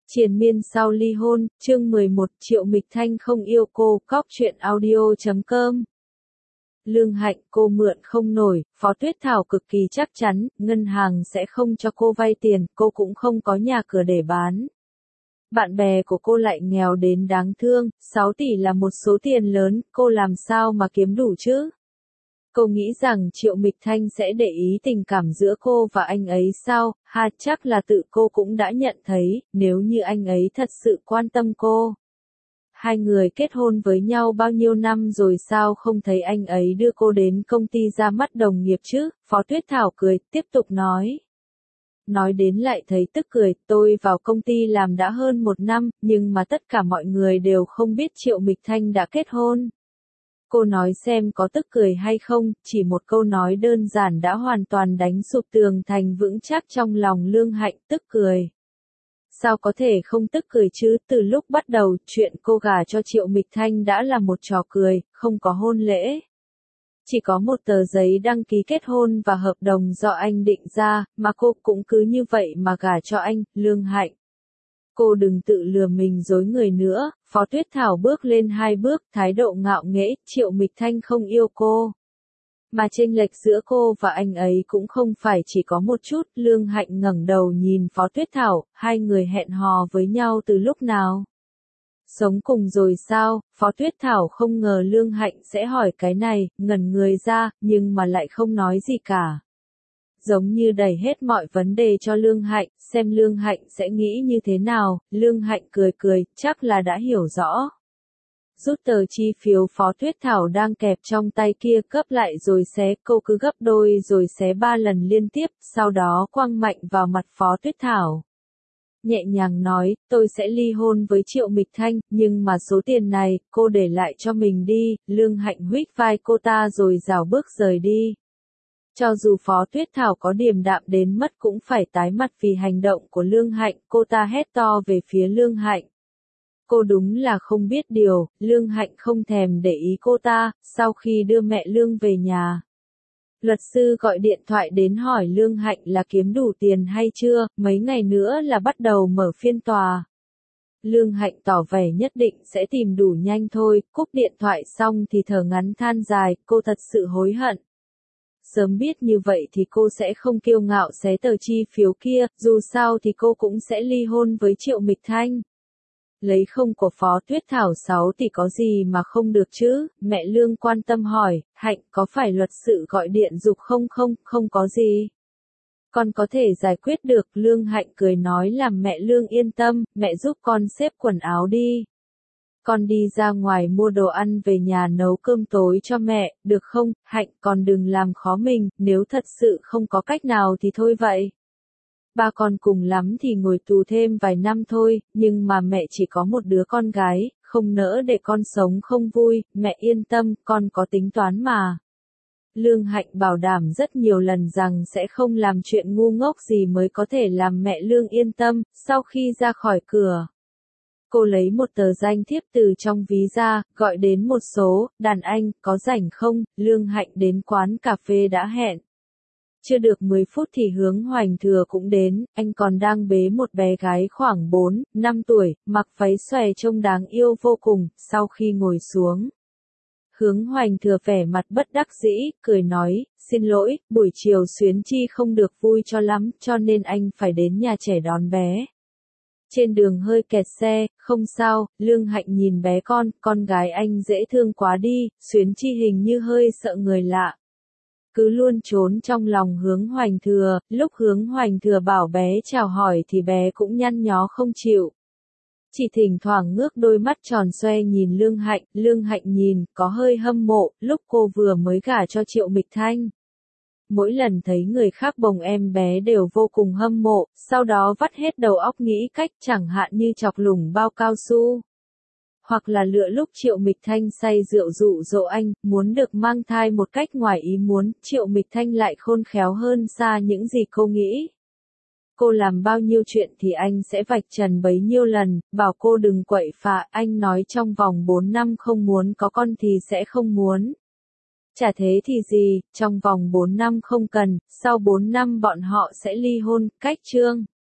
Triền miên sau ly hôn, chương 11, Triệu Mịch Thanh không yêu cô, cóc truyện audio.com. Lương Hạnh, cô mượn không nổi, Phó Tuyết Thảo cực kỳ chắc chắn, ngân hàng sẽ không cho cô vay tiền, cô cũng không có nhà cửa để bán. Bạn bè của cô lại nghèo đến đáng thương, 6 tỷ là một số tiền lớn, cô làm sao mà kiếm đủ chứ? Cô nghĩ rằng Triệu Mịch Thanh sẽ để ý tình cảm giữa cô và anh ấy sao, chắc là tự cô cũng đã nhận thấy, nếu như anh ấy thật sự quan tâm cô. Hai người kết hôn với nhau bao nhiêu năm rồi sao không thấy anh ấy đưa cô đến công ty ra mắt đồng nghiệp chứ, Phó Tuyết Thảo cười, tiếp tục nói. Nói đến lại thấy tức cười, tôi vào công ty làm đã hơn 1 năm, nhưng mà tất cả mọi người đều không biết Triệu Mịch Thanh đã kết hôn. Cô nói xem có tức cười hay không, chỉ một câu nói đơn giản đã hoàn toàn đánh sụp tường thành vững chắc trong lòng Lương Hạnh, tức cười. Sao có thể không tức cười chứ, từ lúc bắt đầu, chuyện cô gả cho Triệu Mịch Thanh đã là một trò cười, không có hôn lễ. Chỉ có một tờ giấy đăng ký kết hôn và hợp đồng do anh định ra, mà cô cũng cứ như vậy mà gả cho anh, Lương Hạnh. Cô đừng tự lừa mình dối người nữa, Phó Tuyết Thảo bước lên 2 bước, thái độ ngạo nghễ, Triệu Mịch Thanh không yêu cô. Mà chênh lệch giữa cô và anh ấy cũng không phải chỉ có một chút, Lương Hạnh ngẩng đầu nhìn Phó Tuyết Thảo, hai người hẹn hò với nhau từ lúc nào? Sống cùng rồi sao? Phó Tuyết Thảo không ngờ Lương Hạnh sẽ hỏi cái này, ngẩn người ra, nhưng mà lại không nói gì cả. Giống như đẩy hết mọi vấn đề cho Lương Hạnh, xem Lương Hạnh sẽ nghĩ như thế nào, Lương Hạnh cười cười, chắc là đã hiểu rõ. Rút tờ chi phiếu Phó Tuyết Thảo đang kẹp trong tay kia gấp lại rồi xé, cô cứ gấp đôi rồi xé 3 lần liên tiếp, sau đó quăng mạnh vào mặt Phó Tuyết Thảo. Nhẹ nhàng nói, tôi sẽ ly hôn với Triệu Mịch Thanh, nhưng mà số tiền này, cô để lại cho mình đi, Lương Hạnh huých vai cô ta rồi rảo bước rời đi. Cho dù Phó Tuyết Thảo có điềm đạm đến mất cũng phải tái mặt vì hành động của Lương Hạnh, cô ta hét to về phía Lương Hạnh. Cô đúng là không biết điều, Lương Hạnh không thèm để ý cô ta, sau khi đưa mẹ Lương về nhà. Luật sư gọi điện thoại đến hỏi Lương Hạnh là kiếm đủ tiền hay chưa, mấy ngày nữa là bắt đầu mở phiên tòa. Lương Hạnh tỏ vẻ nhất định sẽ tìm đủ nhanh thôi, cúp điện thoại xong thì thở ngắn than dài, cô thật sự hối hận. Sớm biết như vậy thì cô sẽ không kiêu ngạo xé tờ chi phiếu kia, dù sao thì cô cũng sẽ ly hôn với Triệu Mịch Thanh. Lấy không của Phó Tuyết Thảo 6 tỷ có gì mà không được chứ, mẹ Lương quan tâm hỏi, Hạnh có phải luật sự gọi điện giục không có gì. Con có thể giải quyết được, Lương Hạnh cười nói làm mẹ Lương yên tâm, mẹ giúp con xếp quần áo đi. Con đi ra ngoài mua đồ ăn về nhà nấu cơm tối cho mẹ, được không, Hạnh con đừng làm khó mình, nếu thật sự không có cách nào thì thôi vậy. Ba con cùng lắm thì ngồi tù thêm vài năm thôi, nhưng mà mẹ chỉ có một đứa con gái, không nỡ để con sống không vui, mẹ yên tâm, con có tính toán mà. Lương Hạnh bảo đảm rất nhiều lần rằng sẽ không làm chuyện ngu ngốc gì mới có thể làm mẹ Lương yên tâm, sau khi ra khỏi cửa. Cô lấy một tờ danh thiếp từ trong ví ra, gọi đến một số, đàn anh, có rảnh không, Lương Hạnh đến quán cà phê đã hẹn. Chưa được 10 phút thì Hướng Hoành Thừa cũng đến, anh còn đang bế một bé gái khoảng 4, 5 tuổi, mặc váy xòe trông đáng yêu vô cùng, sau khi ngồi xuống. Hướng Hoành Thừa vẻ mặt bất đắc dĩ, cười nói, xin lỗi, buổi chiều Xuyến Chi không được vui cho lắm, cho nên anh phải đến nhà trẻ đón bé. Trên đường hơi kẹt xe, không sao, Lương Hạnh nhìn bé con gái anh dễ thương quá đi, Xuyến Chi hình như hơi sợ người lạ. Cứ luôn trốn trong lòng Hướng Hoành Thừa, lúc Hướng Hoành Thừa bảo bé chào hỏi thì bé cũng nhăn nhó không chịu. Chỉ thỉnh thoảng ngước đôi mắt tròn xoe nhìn Lương Hạnh nhìn, có hơi hâm mộ, lúc cô vừa mới gả cho Triệu Mịch Thanh. Mỗi lần thấy người khác bồng em bé đều vô cùng hâm mộ, sau đó vắt hết đầu óc nghĩ cách chẳng hạn như chọc lủng bao cao su. Hoặc là lựa lúc Triệu Mịch Thanh say rượu dụ dỗ anh, muốn được mang thai một cách ngoài ý muốn, Triệu Mịch Thanh lại khôn khéo hơn xa những gì cô nghĩ. Cô làm bao nhiêu chuyện thì anh sẽ vạch trần bấy nhiêu lần, bảo cô đừng quậy phá, anh nói trong vòng 4 năm không muốn có con thì sẽ không muốn. Chả thế thì gì, trong vòng 4 năm không cần, sau 4 năm bọn họ sẽ ly hôn, cách chương.